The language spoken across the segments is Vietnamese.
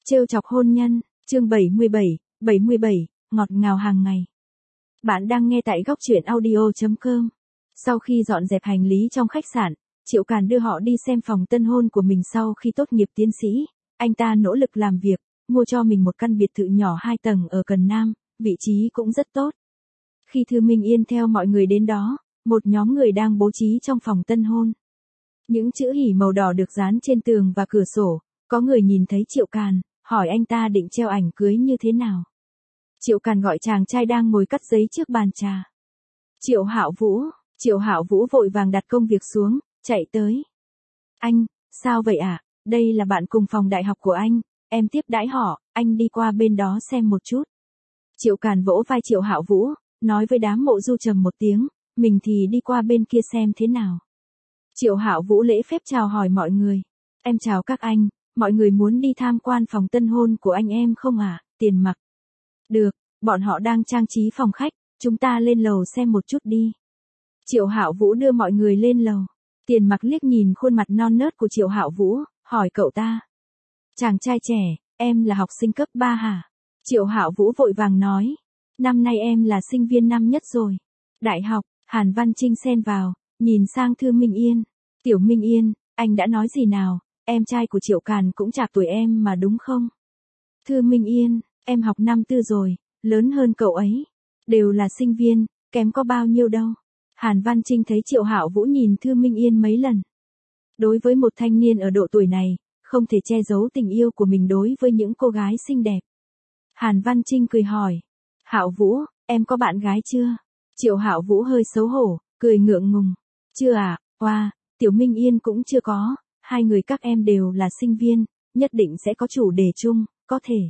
Trêu chọc hôn nhân, chương 77, ngọt ngào hàng ngày. Bạn đang nghe tại góc truyện audio.com. Sau khi dọn dẹp hành lý trong khách sạn, Triệu Càn đưa họ đi xem phòng tân hôn của mình sau khi tốt nghiệp tiến sĩ. Anh ta nỗ lực làm việc, mua cho mình một căn biệt thự nhỏ 2 tầng ở Cần Nam, vị trí cũng rất tốt. Khi Thư Minh Yên theo mọi người đến đó, một nhóm người đang bố trí trong phòng tân hôn. Những chữ hỉ màu đỏ được dán trên tường và cửa sổ, có người nhìn thấy Triệu Càn, hỏi anh ta định treo ảnh cưới như thế nào. Triệu Càn gọi chàng trai đang ngồi cắt giấy trước bàn trà. Triệu Hạo Vũ vội vàng đặt công việc xuống, chạy tới. Anh, sao vậy ạ? Đây là bạn cùng phòng đại học của anh, em tiếp đãi họ, anh đi qua bên đó xem một chút. Triệu Càn vỗ vai Triệu Hạo Vũ, nói với đám mộ du trầm một tiếng, mình thì đi qua bên kia xem thế nào. Triệu Hạo Vũ lễ phép chào hỏi mọi người. Em chào các anh, mọi người muốn đi tham quan phòng tân hôn của anh em không ạ? Tiền Mặc. Được, bọn họ đang trang trí phòng khách, chúng ta lên lầu xem một chút đi. Triệu Hạo Vũ đưa mọi người lên lầu. Tiền Mặc liếc nhìn khuôn mặt non nớt của Triệu Hạo Vũ, hỏi cậu ta. Chàng trai trẻ, em là học sinh cấp 3 hả? Triệu Hạo Vũ vội vàng nói. Năm nay em là sinh viên năm nhất rồi. Đại học, Hàn Văn Trinh xen vào, nhìn sang Thư Minh Yên. Tiểu Minh Yên, anh đã nói gì nào? Em trai của Triệu Càn cũng chạc tuổi em mà đúng không? Thư Minh Yên, em học năm tư rồi, lớn hơn cậu ấy. Đều là sinh viên, kém có bao nhiêu đâu. Hàn Văn Trinh thấy Triệu Hạo Vũ nhìn Thư Minh Yên mấy lần. Đối với một thanh niên ở độ tuổi này, không thể che giấu tình yêu của mình đối với những cô gái xinh đẹp. Hàn Văn Trinh cười hỏi. Hạo Vũ, em có bạn gái chưa? Triệu Hạo Vũ hơi xấu hổ, cười ngượng ngùng. Chưa à, Tiểu Minh Yên cũng chưa có, hai người các em đều là sinh viên, nhất định sẽ có chủ đề chung, có thể.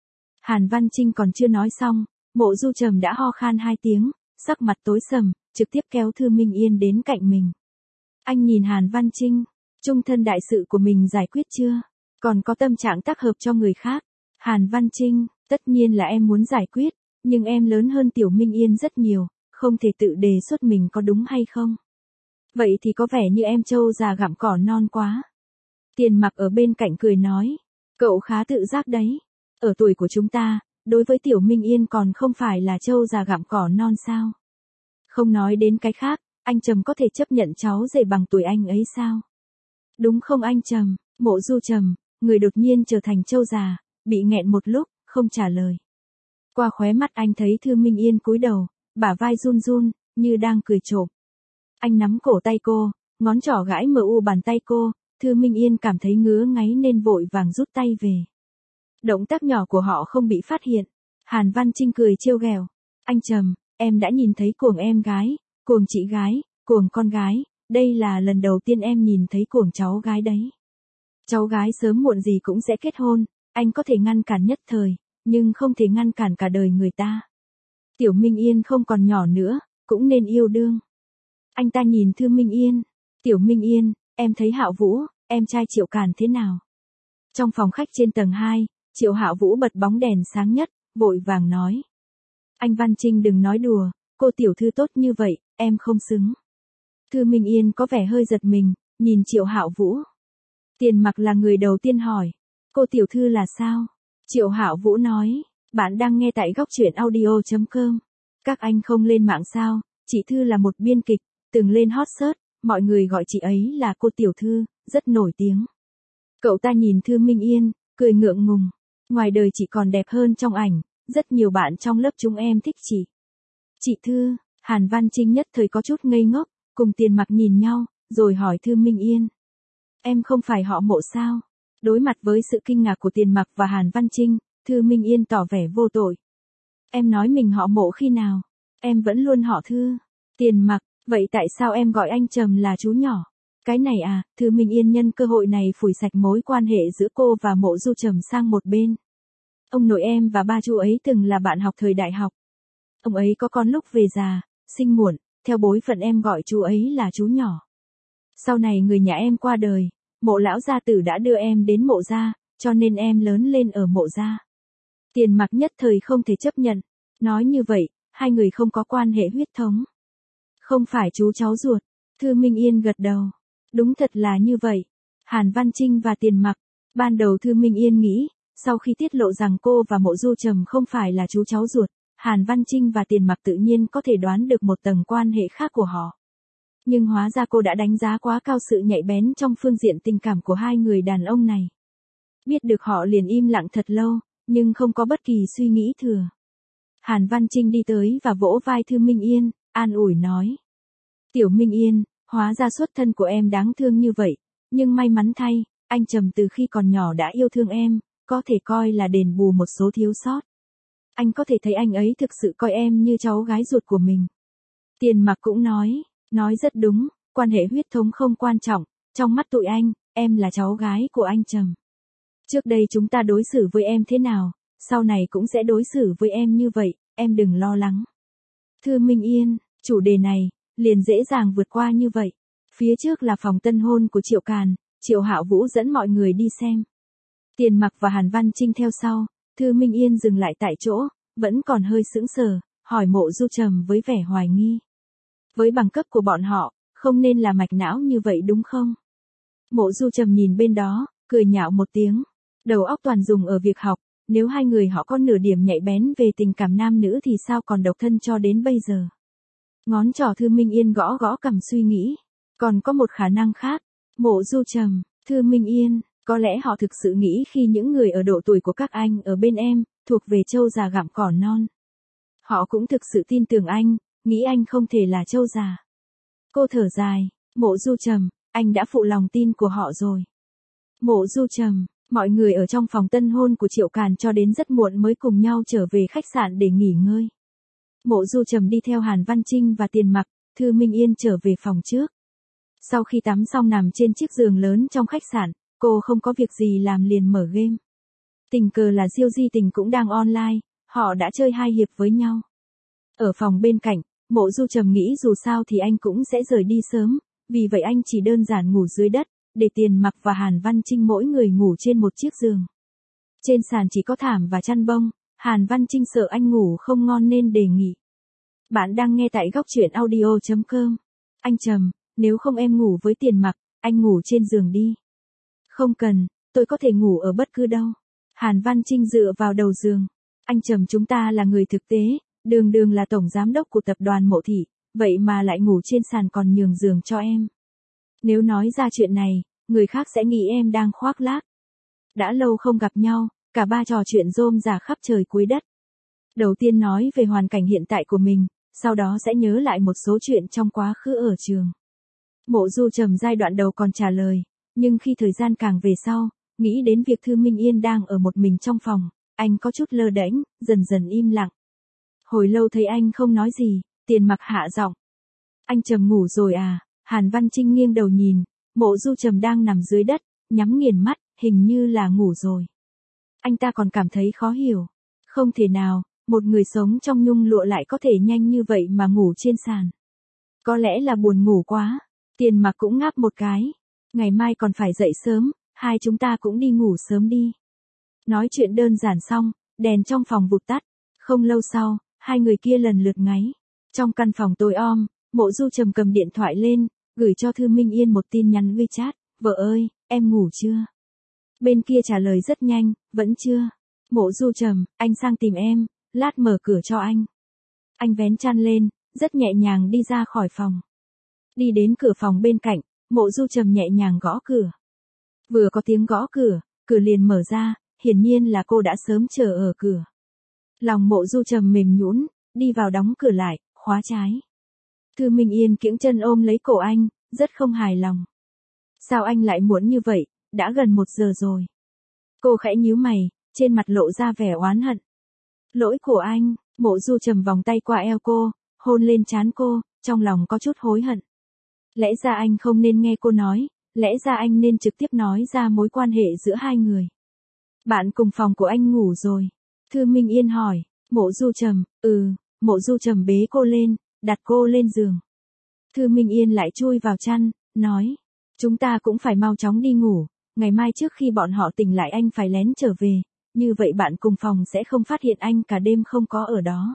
Hàn Văn Trinh còn chưa nói xong, Mộ Du Trầm đã ho khan 2 tiếng, sắc mặt tối sầm, trực tiếp kéo Thư Minh Yên đến cạnh mình. Anh nhìn Hàn Văn Trinh, chung thân đại sự của mình giải quyết chưa? Còn có tâm trạng tác hợp cho người khác. Hàn Văn Trinh, tất nhiên là em muốn giải quyết, nhưng em lớn hơn Tiểu Minh Yên rất nhiều, không thể tự đề xuất mình có đúng hay không? Vậy thì có vẻ như em trâu già gặm cỏ non quá. Tiền Mặc ở bên cạnh cười nói, cậu khá tự giác đấy. Ở tuổi của chúng ta, đối với Tiểu Minh Yên còn không phải là trâu già gặm cỏ non sao? Không nói đến cái khác, anh Trầm có thể chấp nhận cháu rể bằng tuổi anh ấy sao? Đúng không anh Trầm? Mộ Du Trầm, người đột nhiên trở thành trâu già, bị nghẹn một lúc, không trả lời. Qua khóe mắt anh thấy Thư Minh Yên cúi đầu, bả vai run run, như đang cười trộm. Anh nắm cổ tay cô, ngón trỏ gãi bàn tay cô, Thư Minh Yên cảm thấy ngứa ngáy nên vội vàng rút tay về. Động tác nhỏ của họ không bị phát hiện. Hàn Văn Trinh cười trêu ghẹo. Anh Trầm, em đã nhìn thấy cuồng em gái, cuồng chị gái, cuồng con gái, đây là lần đầu tiên em nhìn thấy cuồng cháu gái đấy. Cháu gái sớm muộn gì cũng sẽ kết hôn, anh có thể ngăn cản nhất thời, nhưng không thể ngăn cản cả đời người ta. Tiểu Minh Yên không còn nhỏ nữa, cũng nên yêu đương. Anh ta nhìn Thư Minh Yên. Tiểu Minh Yên, em thấy Hạo Vũ, em trai Triệu Càn thế nào? Trong phòng khách trên tầng 2, Triệu Hạo Vũ bật bóng đèn sáng nhất, vội vàng nói. Anh Văn Trinh đừng nói đùa, cô tiểu thư tốt như vậy, em không xứng. Thư Minh Yên có vẻ hơi giật mình, nhìn Triệu Hạo Vũ. Tiền Mặc là người đầu tiên hỏi. Cô tiểu thư là sao? Triệu Hạo Vũ nói. Bạn đang nghe tại góc truyện audio.com. Các anh không lên mạng sao? Chị Thư là một biên kịch, từng lên hot search, mọi người gọi chị ấy là cô tiểu thư, rất nổi tiếng. Cậu ta nhìn Thư Minh Yên, cười ngượng ngùng. Ngoài đời chị còn đẹp hơn trong ảnh, rất nhiều bạn trong lớp chúng em thích chị. Chị Thư, Hàn Văn Trinh nhất thời có chút ngây ngốc, cùng Tiền Mặc nhìn nhau, rồi hỏi Thư Minh Yên. Em không phải họ Mộ sao? Đối mặt với sự kinh ngạc của Tiền Mặc và Hàn Văn Trinh, Thư Minh Yên tỏ vẻ vô tội. Em nói mình họ Mộ khi nào? Em vẫn luôn họ Thư. Tiền Mặc, vậy tại sao em gọi anh Trầm là chú nhỏ? Cái này à, Thư Minh Yên nhân cơ hội này phủi sạch mối quan hệ giữa cô và Mộ Du Trầm sang một bên. Ông nội em và ba chú ấy từng là bạn học thời đại học. Ông ấy có con lúc về già, sinh muộn, theo bối phận em gọi chú ấy là chú nhỏ. Sau này người nhà em qua đời, Mộ lão gia tử đã đưa em đến Mộ gia, cho nên em lớn lên ở Mộ gia. Tiền Mặc nhất thời không thể chấp nhận. Nói như vậy, hai người không có quan hệ huyết thống. Không phải chú cháu ruột. Thư Minh Yên gật đầu. Đúng thật là như vậy. Hàn Văn Trinh và Tiền Mặc. Ban đầu Thư Minh Yên nghĩ, sau khi tiết lộ rằng cô và Mộ Du Trầm không phải là chú cháu ruột, Hàn Văn Trinh và Tiền Mặc tự nhiên có thể đoán được một tầng quan hệ khác của họ. Nhưng hóa ra cô đã đánh giá quá cao sự nhạy bén trong phương diện tình cảm của hai người đàn ông này. Biết được họ liền im lặng thật lâu, nhưng không có bất kỳ suy nghĩ thừa. Hàn Văn Trinh đi tới và vỗ vai Thư Minh Yên, an ủi nói. Tiểu Minh Yên, hóa ra xuất thân của em đáng thương như vậy, nhưng may mắn thay, anh Trầm từ khi còn nhỏ đã yêu thương em, có thể coi là đền bù một số thiếu sót. Anh có thể thấy anh ấy thực sự coi em như cháu gái ruột của mình. Tiền Mặc cũng nói rất đúng, quan hệ huyết thống không quan trọng, trong mắt tụi anh, em là cháu gái của anh Trầm. Trước đây chúng ta đối xử với em thế nào, sau này cũng sẽ đối xử với em như vậy, em đừng lo lắng. Thư Minh Yên, chủ đề này, liền dễ dàng vượt qua như vậy. Phía trước là phòng tân hôn của Triệu Càn, Triệu Hạo Vũ dẫn mọi người đi xem. Tiền Mặc và Hàn Văn Trinh theo sau, Thư Minh Yên dừng lại tại chỗ, vẫn còn hơi sững sờ, hỏi Mộ Du Trầm với vẻ hoài nghi. Với bằng cấp của bọn họ, không nên là mạch não như vậy đúng không? Mộ Du Trầm nhìn bên đó, cười nhạo một tiếng. Đầu óc toàn dùng ở việc học, nếu hai người họ có nửa điểm nhạy bén về tình cảm nam nữ thì sao còn độc thân cho đến bây giờ. Ngón trỏ Thư Minh Yên gõ gõ cằm suy nghĩ. Còn có một khả năng khác. Mộ Du Trầm, Thư Minh Yên, có lẽ họ thực sự nghĩ khi những người ở độ tuổi của các anh ở bên em, thuộc về trâu già gặm cỏ non. Họ cũng thực sự tin tưởng anh, nghĩ anh không thể là trâu già. Cô thở dài, Mộ Du Trầm, anh đã phụ lòng tin của họ rồi. Mộ Du Trầm, mọi người ở trong phòng tân hôn của Triệu Càn cho đến rất muộn mới cùng nhau trở về khách sạn để nghỉ ngơi. Mộ Du Trầm đi theo Hàn Văn Trinh và Tiền Mặc, Thư Minh Yên trở về phòng trước. Sau khi tắm xong nằm trên chiếc giường lớn trong khách sạn, cô không có việc gì làm liền mở game. Tình cờ là Diêu Di Tình cũng đang online, họ đã chơi 2 hiệp với nhau. Ở phòng bên cạnh, Mộ Du Trầm nghĩ dù sao thì anh cũng sẽ rời đi sớm, vì vậy anh chỉ đơn giản ngủ dưới đất, để Tiền Mặc và Hàn Văn Trinh mỗi người ngủ trên một chiếc giường. Trên sàn chỉ có thảm và chăn bông, Hàn Văn Trinh sợ anh ngủ không ngon nên đề nghị. Bạn đang nghe tại góc truyện audio.com. Anh Trầm, nếu không em ngủ với Tiền Mặc, anh ngủ trên giường đi. Không cần, tôi có thể ngủ ở bất cứ đâu. Hàn Văn Trinh dựa vào đầu giường. Anh Trầm, chúng ta là người thực tế, đường là tổng giám đốc của tập đoàn Mộ Thị, vậy mà lại ngủ trên sàn còn nhường giường cho em. Nếu nói ra chuyện này, người khác sẽ nghĩ em đang khoác lác. Đã lâu không gặp nhau, cả ba trò chuyện rôm rả khắp trời cuối đất. Đầu tiên nói về hoàn cảnh hiện tại của mình, sau đó sẽ nhớ lại một số chuyện trong quá khứ ở trường. Mộ Du Trầm giai đoạn đầu còn trả lời, nhưng khi thời gian càng về sau, nghĩ đến việc Thư Minh Yên đang ở một mình trong phòng, anh có chút lơ đễnh, dần dần im lặng. Hồi lâu thấy anh không nói gì, Tiền Mặc hạ giọng. Anh Trầm ngủ rồi à? Hàn Văn Trinh nghiêng đầu nhìn, Mộ Du Trầm đang nằm dưới đất, nhắm nghiền mắt, hình như là ngủ rồi. Anh ta còn cảm thấy khó hiểu. Không thể nào, một người sống trong nhung lụa lại có thể nhanh như vậy mà ngủ trên sàn. Có lẽ là buồn ngủ quá. Tiền Mặc cũng ngáp một cái. Ngày mai còn phải dậy sớm, hai chúng ta cũng đi ngủ sớm đi. Nói chuyện đơn giản xong, đèn trong phòng vụt tắt. Không lâu sau, hai người kia lần lượt ngáy. Trong căn phòng tối om, Mộ Du Trầm cầm điện thoại lên, gửi cho Thư Minh Yên một tin nhắn WeChat. Vợ ơi, em ngủ chưa? Bên kia trả lời rất nhanh, vẫn chưa. Mộ Du Trầm, anh sang tìm em, lát mở cửa cho anh. Anh vén chăn lên, rất nhẹ nhàng đi ra khỏi phòng. Đi đến cửa phòng bên cạnh, Mộ Du Trầm nhẹ nhàng gõ cửa. Vừa có tiếng gõ cửa, cửa liền mở ra, hiển nhiên là cô đã sớm chờ ở cửa. Lòng Mộ Du Trầm mềm nhũn, đi vào đóng cửa lại, khóa trái. Thư Minh Yên kiễng chân ôm lấy cổ anh, rất không hài lòng. Sao anh lại muộn như vậy, đã gần 1 giờ rồi. Cô khẽ nhíu mày, trên mặt lộ ra vẻ oán hận. Lỗi của anh. Mộ Du Trầm vòng tay qua eo cô, hôn lên trán cô, trong lòng có chút hối hận. Lẽ ra anh không nên nghe cô nói, lẽ ra anh nên trực tiếp nói ra mối quan hệ giữa hai người. Bạn cùng phòng của anh ngủ rồi. Thư Minh Yên hỏi. Mộ Du Trầm, Mộ Du Trầm bế cô lên, đặt cô lên giường. Thư Minh Yên lại chui vào chăn, nói. Chúng ta cũng phải mau chóng đi ngủ, ngày mai trước khi bọn họ tỉnh lại anh phải lén trở về, như vậy bạn cùng phòng sẽ không phát hiện anh cả đêm không có ở đó.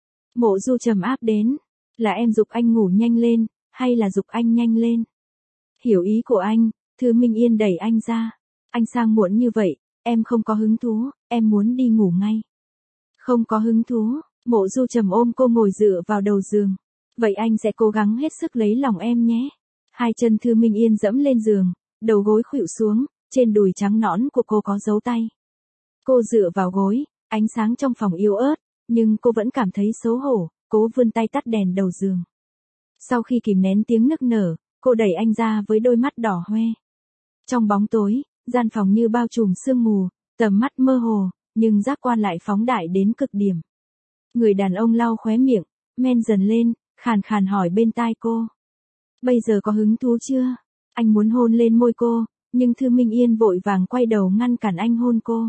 Mộ Du Trầm áp đến, là em giục anh ngủ nhanh lên, hay là giục anh nhanh lên? Hiểu ý của anh, Thư Minh Yên đẩy anh ra. Anh sang muộn như vậy, em không có hứng thú, em muốn đi ngủ ngay. Không có hứng thú, Mộ Du Trầm ôm cô ngồi dựa vào đầu giường. Vậy anh sẽ cố gắng hết sức lấy lòng em nhé. Hai chân Thư Minh Yên dẫm lên giường, đầu gối khuỵu xuống, trên đùi trắng nõn của cô có dấu tay. Cô dựa vào gối, ánh sáng trong phòng yếu ớt, nhưng cô vẫn cảm thấy xấu hổ, cố vươn tay tắt đèn đầu giường. Sau khi kìm nén tiếng nức nở, cô đẩy anh ra với đôi mắt đỏ hoe. Trong bóng tối, gian phòng như bao trùm sương mù, tầm mắt mơ hồ, nhưng giác quan lại phóng đại đến cực điểm. Người đàn ông lau khóe miệng, men dần lên, khàn khàn hỏi bên tai cô. Bây giờ có hứng thú chưa? Anh muốn hôn lên môi cô, nhưng Thư Minh Yên vội vàng quay đầu ngăn cản anh hôn cô.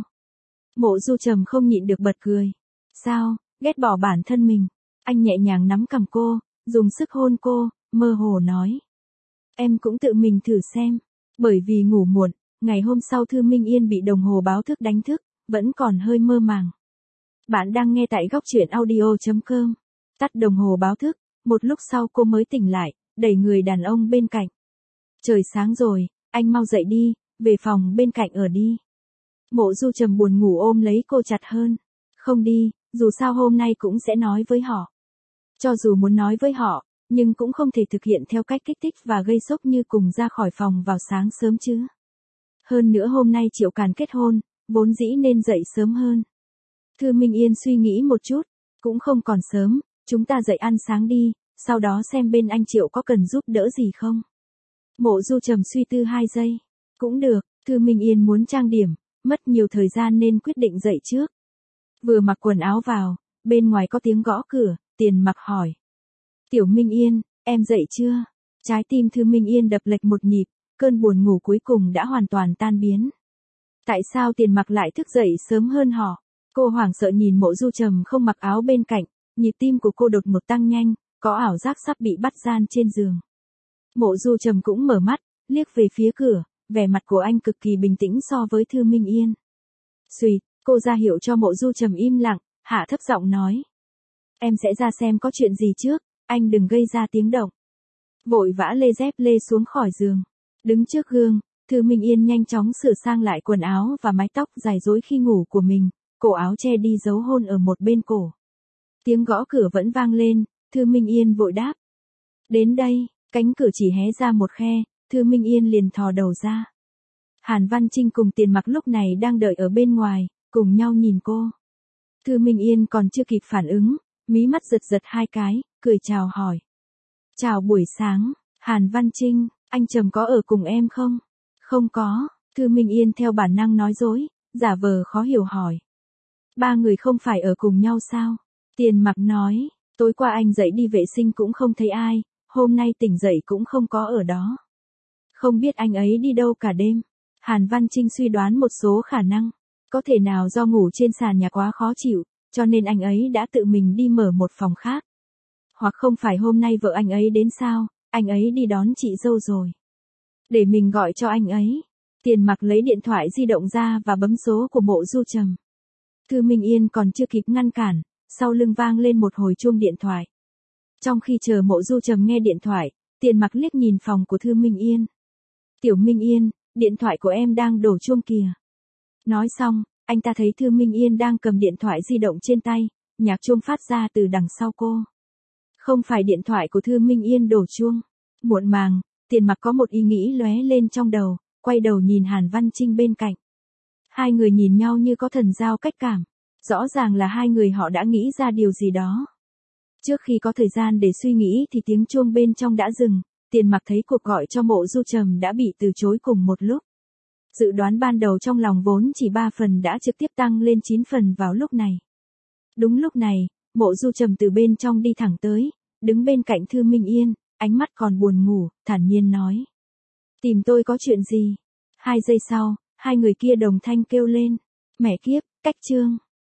Mộ Du Trầm không nhịn được bật cười. Sao, ghét bỏ bản thân mình. Anh nhẹ nhàng nắm cằm cô, dùng sức hôn cô, mơ hồ nói. Em cũng tự mình thử xem. Bởi vì ngủ muộn, ngày hôm sau Thư Minh Yên bị đồng hồ báo thức đánh thức, vẫn còn hơi mơ màng. Bạn đang nghe tại góc truyện audio.com. Tắt đồng hồ báo thức, một lúc sau cô mới tỉnh lại, đẩy người đàn ông bên cạnh. Trời sáng rồi, anh mau dậy đi, về phòng bên cạnh ở đi. Mộ Du Trầm buồn ngủ ôm lấy cô chặt hơn. Không đi, dù sao hôm nay cũng sẽ nói với họ. Cho dù muốn nói với họ, nhưng cũng không thể thực hiện theo cách kích thích và gây sốc như cùng ra khỏi phòng vào sáng sớm chứ. Hơn nữa hôm nay Triệu Càn kết hôn, vốn dĩ nên dậy sớm hơn. Thư Minh Yên suy nghĩ một chút, cũng không còn sớm, chúng ta dậy ăn sáng đi, sau đó xem bên anh Triệu có cần giúp đỡ gì không. Mộ Du Trầm suy tư 2 giây. Cũng được, Thư Minh Yên muốn trang điểm, mất nhiều thời gian nên quyết định dậy trước. Vừa mặc quần áo vào, bên ngoài có tiếng gõ cửa, Tiền Mặc hỏi. Tiểu Minh Yên, em dậy chưa? Trái tim Thư Minh Yên đập lệch một nhịp, cơn buồn ngủ cuối cùng đã hoàn toàn tan biến. Tại sao Tiền Mặc lại thức dậy sớm hơn họ? Cô hoảng sợ nhìn Mộ Du Trầm không mặc áo bên cạnh, nhịp tim của cô đột ngột tăng nhanh, có ảo giác sắp bị bắt gian trên giường. Mộ Du Trầm cũng mở mắt, liếc về phía cửa, vẻ mặt của anh cực kỳ bình tĩnh so với Thư Minh Yên. Xùyt, cô ra hiệu cho Mộ Du Trầm im lặng, hạ thấp giọng nói. Em sẽ ra xem có chuyện gì trước, anh đừng gây ra tiếng động. Vội vã lê dép lê xuống khỏi giường. Đứng trước gương, Thư Minh Yên nhanh chóng sửa sang lại quần áo và mái tóc dài rối khi ngủ của mình, cổ áo che đi dấu hôn ở một bên cổ. Tiếng gõ cửa vẫn vang lên, Thư Minh Yên vội đáp. Đến đây, cánh cửa chỉ hé ra một khe, Thư Minh Yên liền thò đầu ra. Hàn Văn Trinh cùng Tiền Mặc lúc này đang đợi ở bên ngoài, cùng nhau nhìn cô. Thư Minh Yên còn chưa kịp phản ứng, mí mắt giật giật 2 cái, cười chào hỏi. Chào buổi sáng, Hàn Văn Trinh, anh Trầm có ở cùng em không? Không có, Thư Minh Yên theo bản năng nói dối, giả vờ khó hiểu hỏi. 3 người không phải ở cùng nhau sao? Tiền Mặc nói, tối qua anh dậy đi vệ sinh cũng không thấy ai, hôm nay tỉnh dậy cũng không có ở đó. Không biết anh ấy đi đâu cả đêm. Hàn Văn Trinh suy đoán một số khả năng. Có thể nào do ngủ trên sàn nhà quá khó chịu, cho nên anh ấy đã tự mình đi mở một phòng khác. Hoặc không phải hôm nay vợ anh ấy đến sao, anh ấy đi đón chị dâu rồi. Để mình gọi cho anh ấy. Tiền Mặc lấy điện thoại di động ra và bấm số của Mộ Du Trầm. Thư Minh Yên còn chưa kịp ngăn cản, sau lưng vang lên một hồi chuông điện thoại. Trong khi chờ Mộ Du Trầm nghe điện thoại, Tiền Mặc liếc nhìn phòng của Thư Minh Yên. Tiểu Minh Yên, điện thoại của em đang đổ chuông kìa. Nói xong, anh ta thấy Thư Minh Yên đang cầm điện thoại di động trên tay, nhạc chuông phát ra từ đằng sau cô. Không phải điện thoại của Thư Minh Yên đổ chuông. Muộn màng, Tiền Mặc có một ý nghĩ lóe lên trong đầu, quay đầu nhìn Hàn Văn Trinh bên cạnh. Hai người nhìn nhau như có thần giao cách cảm. Rõ ràng là hai người họ đã nghĩ ra điều gì đó. Trước khi có thời gian để suy nghĩ thì tiếng chuông bên trong đã dừng, Tiền Mặc thấy cuộc gọi cho Mộ Du Trầm đã bị từ chối cùng một lúc. Dự đoán ban đầu trong lòng vốn chỉ 3 phần đã trực tiếp tăng lên 9 phần vào lúc này. Đúng lúc này, Mộ Du Trầm từ bên trong đi thẳng tới, đứng bên cạnh Thư Minh Yên, ánh mắt còn buồn ngủ, thản nhiên nói. Tìm tôi có chuyện gì? 2 giây sau, hai người kia đồng thanh kêu lên. Mẹ kiếp, cách chương.